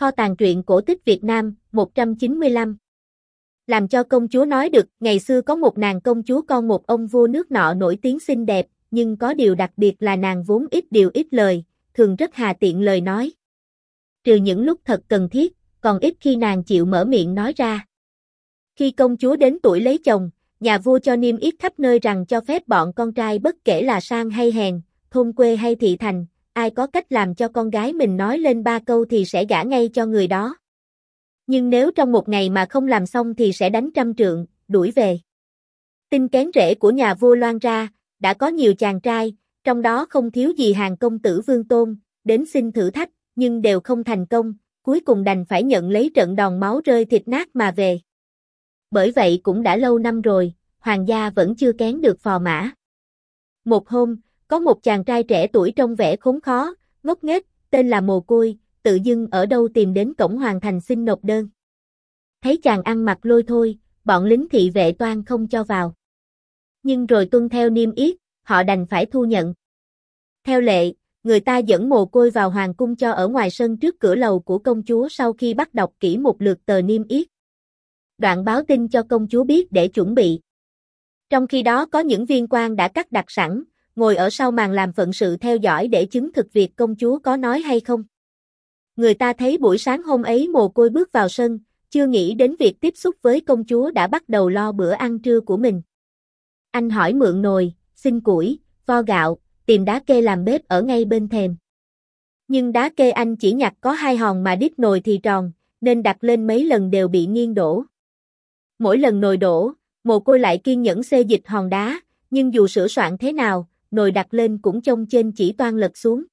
Kho tàng truyện cổ tích Việt Nam, 195. Làm cho công chúa nói được, ngày xưa có một nàng công chúa con một ông vua nước nọ nổi tiếng xinh đẹp, nhưng có điều đặc biệt là nàng vốn ít điều ít lời, thường rất hà tiện lời nói. Trừ những lúc thật cần thiết, còn ít khi nàng chịu mở miệng nói ra. Khi công chúa đến tuổi lấy chồng, nhà vua cho niêm yết khắp nơi rằng cho phép bọn con trai bất kể là sang hay hèn, thôn quê hay thị thành, ai có cách làm cho con gái mình nói lên 3 câu thì sẽ gả ngay cho người đó. Nhưng nếu trong một ngày mà không làm xong thì sẽ đánh trăm trượng, đuổi về. Tin kén rễ của nhà vua loan ra, đã có nhiều chàng trai, trong đó không thiếu gì hàng công tử Vương Tôn, đến xin thử thách, nhưng đều không thành công, cuối cùng đành phải nhận lấy trận đòn máu rơi thịt nát mà về. Bởi vậy cũng đã lâu năm rồi, hoàng gia vẫn chưa kén được phò mã. Một hôm, có một chàng trai trẻ tuổi trông vẻ khốn khó, ngốc nghếch, tên là Mồ Côi, tự dưng ở đâu tìm đến cổng hoàng thành xin nộp đơn. Thấy chàng ăn mặc lôi thôi, bọn lính thị vệ toan không cho vào. Nhưng rồi tuân theo niêm yết, họ đành phải thu nhận. Theo lệ, người ta dẫn Mồ Côi vào hoàng cung cho ở ngoài sân trước cửa lầu của công chúa sau khi bắt đọc kỹ một lượt tờ niêm yết. Đoạn báo tin cho công chúa biết để chuẩn bị. Trong khi đó có những viên quan đã cắt đặt sẵn, ngồi ở sau màn làm phận sự theo dõi để chứng thực việc công chúa có nói hay không. Người ta thấy buổi sáng hôm ấy Mồ Côi bước vào sân, chưa nghĩ đến việc tiếp xúc với công chúa đã bắt đầu lo bữa ăn trưa của mình. Anh hỏi mượn nồi, xin củi, vo gạo, tìm đá kê làm bếp ở ngay bên thềm. Nhưng đá kê anh chỉ nhặt có 2 hòn mà đít nồi thì tròn, nên đặt lên mấy lần đều bị nghiêng đổ. Mỗi lần nồi đổ, Mồ Côi lại kiên nhẫn xê dịch hòn đá, nhưng dù sửa soạn thế nào, nồi đặt lên cũng trông trên chỉ toan lật xuống.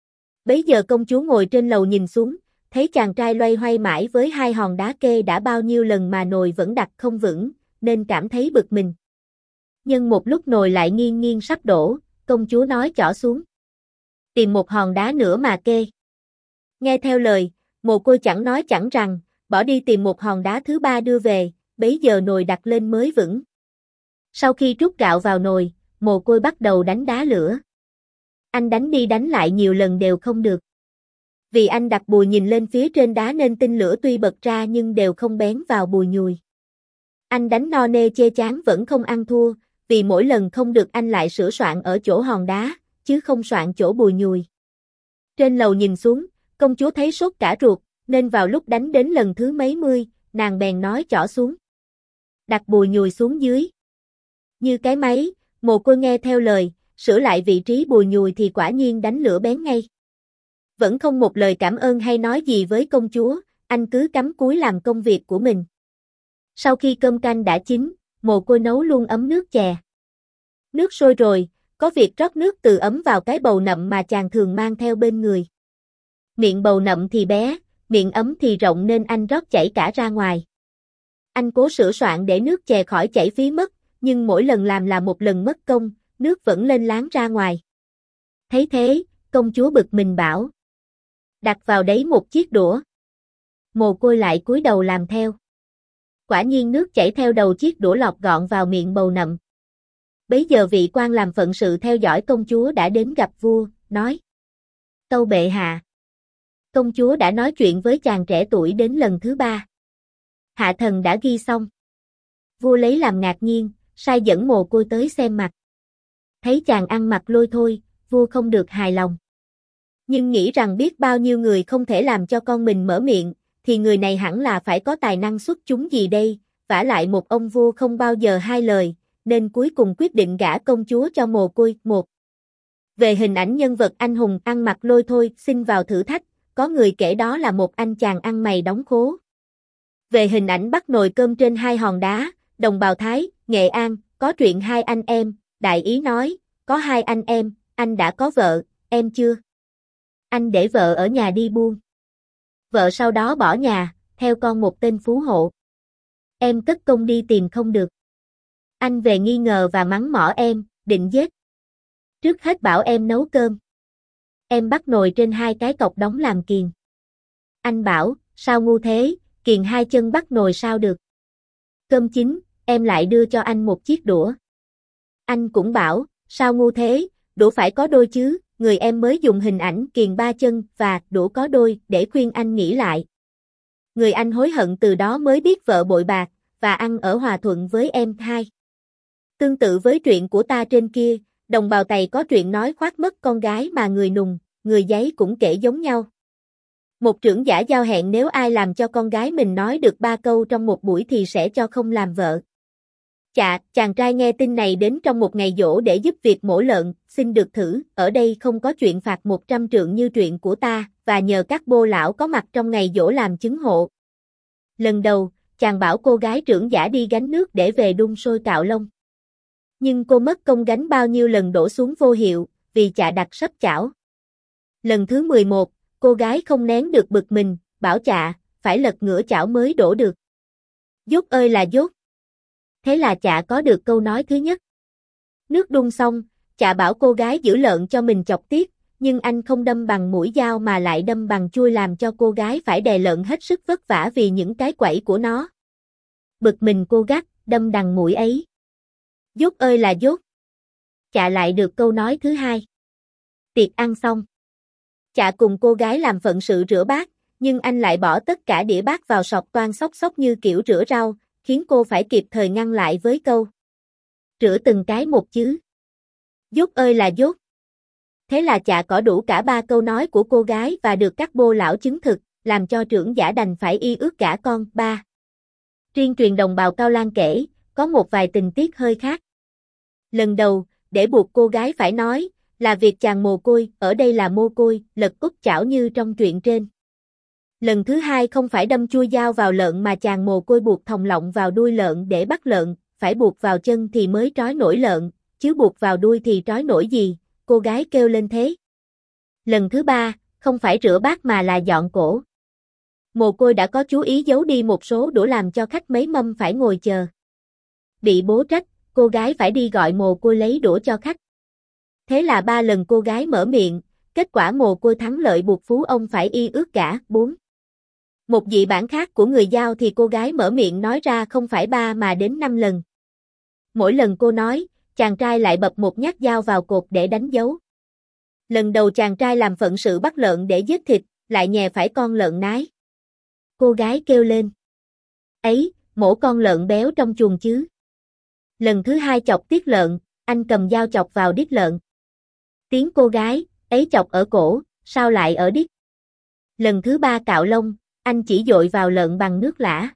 Bấy giờ công chúa ngồi trên lầu nhìn xuống, thấy chàng trai loay hoay mãi với 2 hòn đá kê đã bao nhiêu lần mà nồi vẫn đặt không vững, nên cảm thấy bực mình. Nhưng một lúc nồi lại nghiêng nghiêng sắp đổ, công chúa nói chỏ xuống. Tìm một hòn đá nữa mà kê. Nghe theo lời, Mồ Côi chẳng nói chẳng rằng, bỏ đi tìm một hòn đá thứ 3 đưa về, bấy giờ nồi đặt lên mới vững. Sau khi trút gạo vào nồi, Mồ Côi bắt đầu đánh đá lửa. Anh đánh đi đánh lại nhiều lần đều không được. Vì anh đặt bùi nhìn lên phía trên đá nên tinh lửa tuy bật ra nhưng đều không bén vào bùi nhùi. Anh đánh no nê chê chán vẫn không ăn thua, vì mỗi lần không được anh lại sửa soạn ở chỗ hòn đá, chứ không soạn chỗ bùi nhùi. Trên lầu nhìn xuống, công chúa thấy sốt cả ruột, nên vào lúc đánh đến lần thứ mấy mươi, nàng bèn nói chỏ xuống. Đặt bùi nhùi xuống dưới. Như cái máy, Mồ Côi nghe theo lời, sửa lại vị trí bùi nhùi thì quả nhiên đánh lửa bén ngay. Vẫn không một lời cảm ơn hay nói gì với công chúa, anh cứ cắm cúi làm công việc của mình. Sau khi cơm canh đã chín, Mồ Côi nấu luôn ấm nước chè. Nước sôi rồi, có việc rót nước từ ấm vào cái bầu nậm mà chàng thường mang theo bên người. Miệng bầu nậm thì bé, miệng ấm thì rộng nên anh rót chảy cả ra ngoài. Anh cố sửa soạn để nước chè khỏi chảy phí mất, nhưng mỗi lần làm là một lần mất công, nước vẫn lên láng ra ngoài. Thấy thế, công chúa bực mình bảo. Đặt vào đấy một chiếc đũa. Mồ Côi lại cúi đầu làm theo. Quả nhiên nước chảy theo đầu chiếc đũa lọt gọn vào miệng bầu nậm. Bấy giờ vị quan làm phận sự theo dõi công chúa đã đến gặp vua, nói. Tâu bệ hạ. Công chúa đã nói chuyện với chàng trẻ tuổi đến lần thứ 3. Hạ thần đã ghi xong. Vua lấy làm ngạc nhiên, sai dẫn Mồ Côi tới xem mặt. Thấy chàng ăn mặc lôi thôi, vua không được hài lòng. Nhưng nghĩ rằng biết bao nhiêu người không thể làm cho con mình mở miệng, thì người này hẳn là phải có tài năng xuất chúng gì đây, vả lại một ông vua không bao giờ hai lời, nên cuối cùng quyết định gả công chúa cho Mồ Côi. Một. Về hình ảnh nhân vật anh hùng ăn mặc lôi thôi xin vào thử thách, có người kể đó là một anh chàng ăn mày đóng khố. Về hình ảnh bắt nồi cơm trên 2 hòn đá, đồng bào Thái, Nghệ An, có chuyện 2 anh em, đại ý nói, có 2 anh em, anh đã có vợ, em chưa? Anh để vợ ở nhà đi buôn. Vợ sau đó bỏ nhà, theo con một tên phú hộ. Em cất công đi tìm không được. Anh về nghi ngờ và mắng mỏ em, định giết. Trước hết bảo em nấu cơm. Em bắt nồi trên 2 cái cọc đóng làm kiền. Anh bảo, sao ngu thế, kiền 2 chân bắt nồi sao được. Cơm chín, em lại đưa cho anh một chiếc đũa. Anh cũng bảo, sao ngu thế, đũa phải có đôi chứ, người em mới dùng hình ảnh kiền 3 chân và đũa có đôi để khuyên anh nghĩ lại. Người anh hối hận từ đó mới biết vợ bội bạc, và ăn ở hòa thuận với em hai. Tương tự với chuyện của ta trên kia, đồng bào Tày có chuyện nói khoác mất con gái mà người Nùng, người Giấy cũng kể giống nhau. Một trưởng giả giao hẹn nếu ai làm cho con gái mình nói được 3 câu trong một buổi thì sẽ cho không làm vợ. Chà, chàng trai nghe tin này đến trong một ngày giỗ để giúp việc mổ lợn, xin được thử, ở đây không có chuyện phạt 100 trượng như chuyện của ta, và nhờ các bô lão có mặt trong ngày giỗ làm chứng hộ. Lần đầu, chàng bảo cô gái trưởng giả đi gánh nước để về đun sôi cạo lông. Nhưng cô mất công gánh bao nhiêu lần đổ xuống vô hiệu, vì chạ đặt sấp chảo. Lần thứ 11, cô gái không nén được bực mình, bảo chạ, phải lật ngửa chảo mới đổ được. Dốt ơi là dốt. Thế là chạ có được câu nói thứ nhất. Nước đun xong, chạ bảo cô gái giữ lợn cho mình chọc tiết, nhưng anh không đâm bằng mũi dao mà lại đâm bằng chuôi làm cho cô gái phải đè lợn hết sức vất vả vì những cái quẩy của nó. Bực mình cô gắt, đâm đằng mũi ấy. Dốt ơi là dốt. Chạ lại được câu nói thứ hai. Tiệc ăn xong. Chạ cùng cô gái làm phận sự rửa bát, nhưng anh lại bỏ tất cả đĩa bát vào sọt toan xóc xóc như kiểu rửa rau, khiến cô phải kịp thời ngăn lại với câu. Rửa từng cái một chứ. Dốt ơi là dốt. Thế là chạ cỏ đủ cả 3 câu nói của cô gái và được các bô lão chứng thực, làm cho trưởng giả đành phải y ước gả con. 3. Riêng truyền đồng bào Cao Lan kể, có một vài tình tiết hơi khác. Lần đầu, để buộc cô gái phải nói, là việc chàng mồ côi, ở đây là mô côi, lật úp chảo như trong truyện trên. Lần thứ hai không phải đâm chui dao vào lợn mà chàng mồ côi buộc thòng lọng vào đuôi lợn để bắt lợn, phải buộc vào chân thì mới trói nổi lợn, chứ buộc vào đuôi thì trói nổi gì, cô gái kêu lên thế. Lần thứ ba, không phải rửa bát mà là dọn cổ. Mồ côi đã có chú ý giấu đi một số đũa làm cho khách mấy mâm phải ngồi chờ. Bị bố trách, cô gái phải đi gọi mồ côi lấy đũa cho khách. Thế là 3 lần cô gái mở miệng, kết quả mồ côi thắng lợi buộc phú ông phải y ước gả. 4. Một dị bản khác của người Dao thì cô gái mở miệng nói ra không phải 3 mà đến 5 lần. Mỗi lần cô nói, chàng trai lại bập một nhát dao vào cột để đánh dấu. Lần đầu chàng trai làm phận sự bắt lợn để giết thịt, lại nhè phải con lợn nái. Cô gái kêu lên. Ấy, mổ con lợn béo trong chuồng chứ. Lần thứ hai chọc tiết lợn, anh cầm dao chọc vào đít lợn. Tiếng cô gái, ấy chọc ở cổ, sao lại ở đít. Lần thứ ba cạo lông, anh chỉ dội vào lợn bằng nước lã.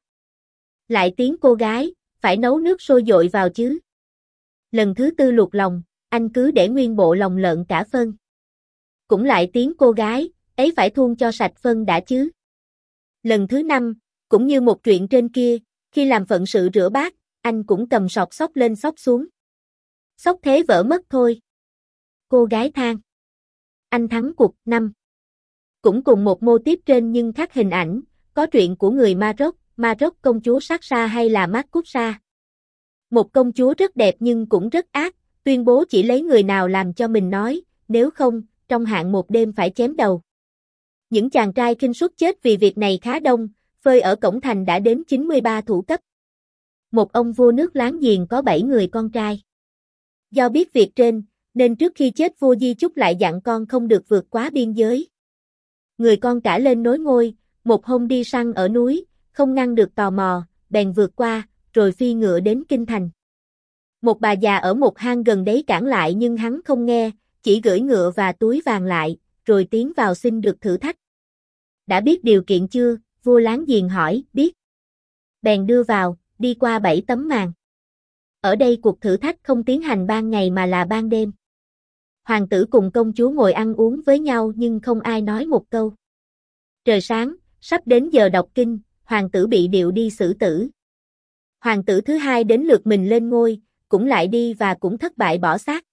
Lại tiếng cô gái, phải nấu nước sôi dội vào chứ. Lần thứ tư luộc lòng, anh cứ để nguyên bộ lòng lợn cả phân. Cũng lại tiếng cô gái, ấy phải thun cho sạch phân đã chứ. Lần thứ 5, cũng như một chuyện trên kia, khi làm phận sự rửa bát, anh cũng cầm sọt xóc lên xóc xuống. Xóc thế vỡ mất thôi. Cô gái than. Anh thắng cuộc. 5. Cũng cùng một mô típ trên nhưng khác hình ảnh, có chuyện của người Maroc công chúa Saksa hay là Makusa. Một công chúa rất đẹp nhưng cũng rất ác, tuyên bố chỉ lấy người nào làm cho mình nói, nếu không, trong hạn một đêm phải chém đầu. Những chàng trai khinh suất chết vì việc này khá đông, phơi ở cổng thành đã đến 93 thủ cấp. Một ông vua nước láng giềng có 7 người con trai. Do biết việc trên, nên trước khi chết vua di chúc lại dặn con không được vượt quá biên giới. Người con cả lên nối ngôi, một hôm đi săn ở núi, không ngăn được tò mò, bèn vượt qua, rồi phi ngựa đến kinh thành. Một bà già ở một hang gần đấy cản lại nhưng hắn không nghe, chỉ gửi ngựa và túi vàng lại, rồi tiến vào xin được thử thách. Đã biết điều kiện chưa? Vua láng giềng hỏi. Biết. Bèn đưa vào, đi qua 7 tấm màn. Ở đây cuộc thử thách không tiến hành ban ngày mà là ban đêm. Hoàng tử cùng công chúa ngồi ăn uống với nhau nhưng không ai nói một câu. Trời sáng, sắp đến giờ đọc kinh, hoàng tử bị điệu đi xử tử. Hoàng tử thứ hai đến lượt mình lên ngôi, cũng lại đi và cũng thất bại bỏ xác.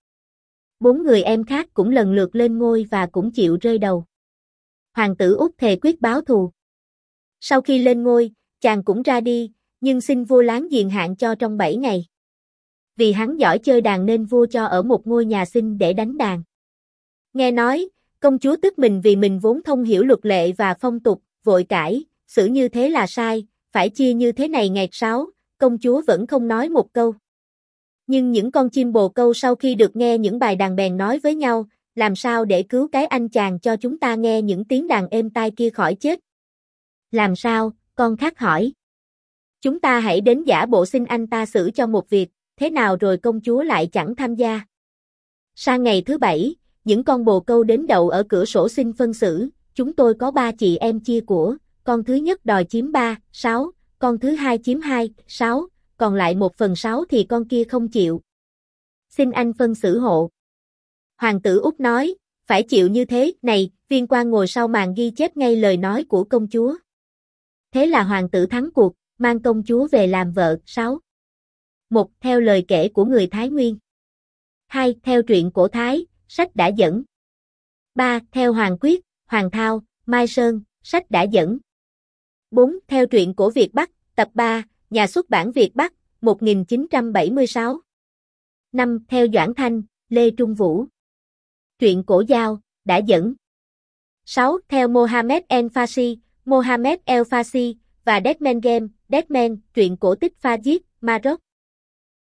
4 người em khác cũng lần lượt lên ngôi và cũng chịu rơi đầu. Hoàng tử Úc thề quyết báo thù. Sau khi lên ngôi, chàng cũng ra đi, nhưng xin vua láng giềng hạn cho trong 7 ngày. Vì hắn giỏi chơi đàn nên vua cho ở một ngôi nhà xinh để đánh đàn. Nghe nói, công chúa tức mình vì mình vốn thông hiểu luật lệ và phong tục, vội cãi, xử như thế là sai, phải chia như thế này nghẹt sáo, công chúa vẫn không nói một câu. Nhưng những con chim bồ câu sau khi được nghe những bài đàn bèn nói với nhau, làm sao để cứu cái anh chàng cho chúng ta nghe những tiếng đàn êm tai kia khỏi chết. Làm sao, Con khác hỏi. Chúng ta hãy đến giả bộ xin anh ta xử cho một việc, thế nào rồi công chúa lại chẳng tham gia. Sang ngày thứ 7, những con bồ câu đến đậu ở cửa sổ xin phân xử, chúng tôi có 3 chị em chia của, con thứ nhất đòi chiếm 3/6, con thứ hai chiếm 2/6, còn lại 1/6 thì con kia không chịu. Xin anh phân xử hộ. Hoàng tử Úc nói, phải chịu như thế, này, viên quan ngồi sau màn ghi chép ngay lời nói của công chúa. Thế là hoàng tử thắng cuộc, mang công chúa về làm vợ. 6. 1. Theo lời kể của người Thái Nguyên. 2. Theo truyện cổ Thái, sách đã dẫn. 3. Theo Hoàng Quyết, Hoàng Thao, Mai Sơn, sách đã dẫn. 4. Theo truyện cổ Việt Bắc, tập 3, nhà xuất bản Việt Bắc, 1976. 5. Theo Doãn Thanh, Lê Trung Vũ. Truyện cổ Giao, đã dẫn. 6. Theo Mohammed El-Fassi, Mohammed El-Fassi, và Deadman Game, Deadman, truyện cổ tích Fajit, Maroc.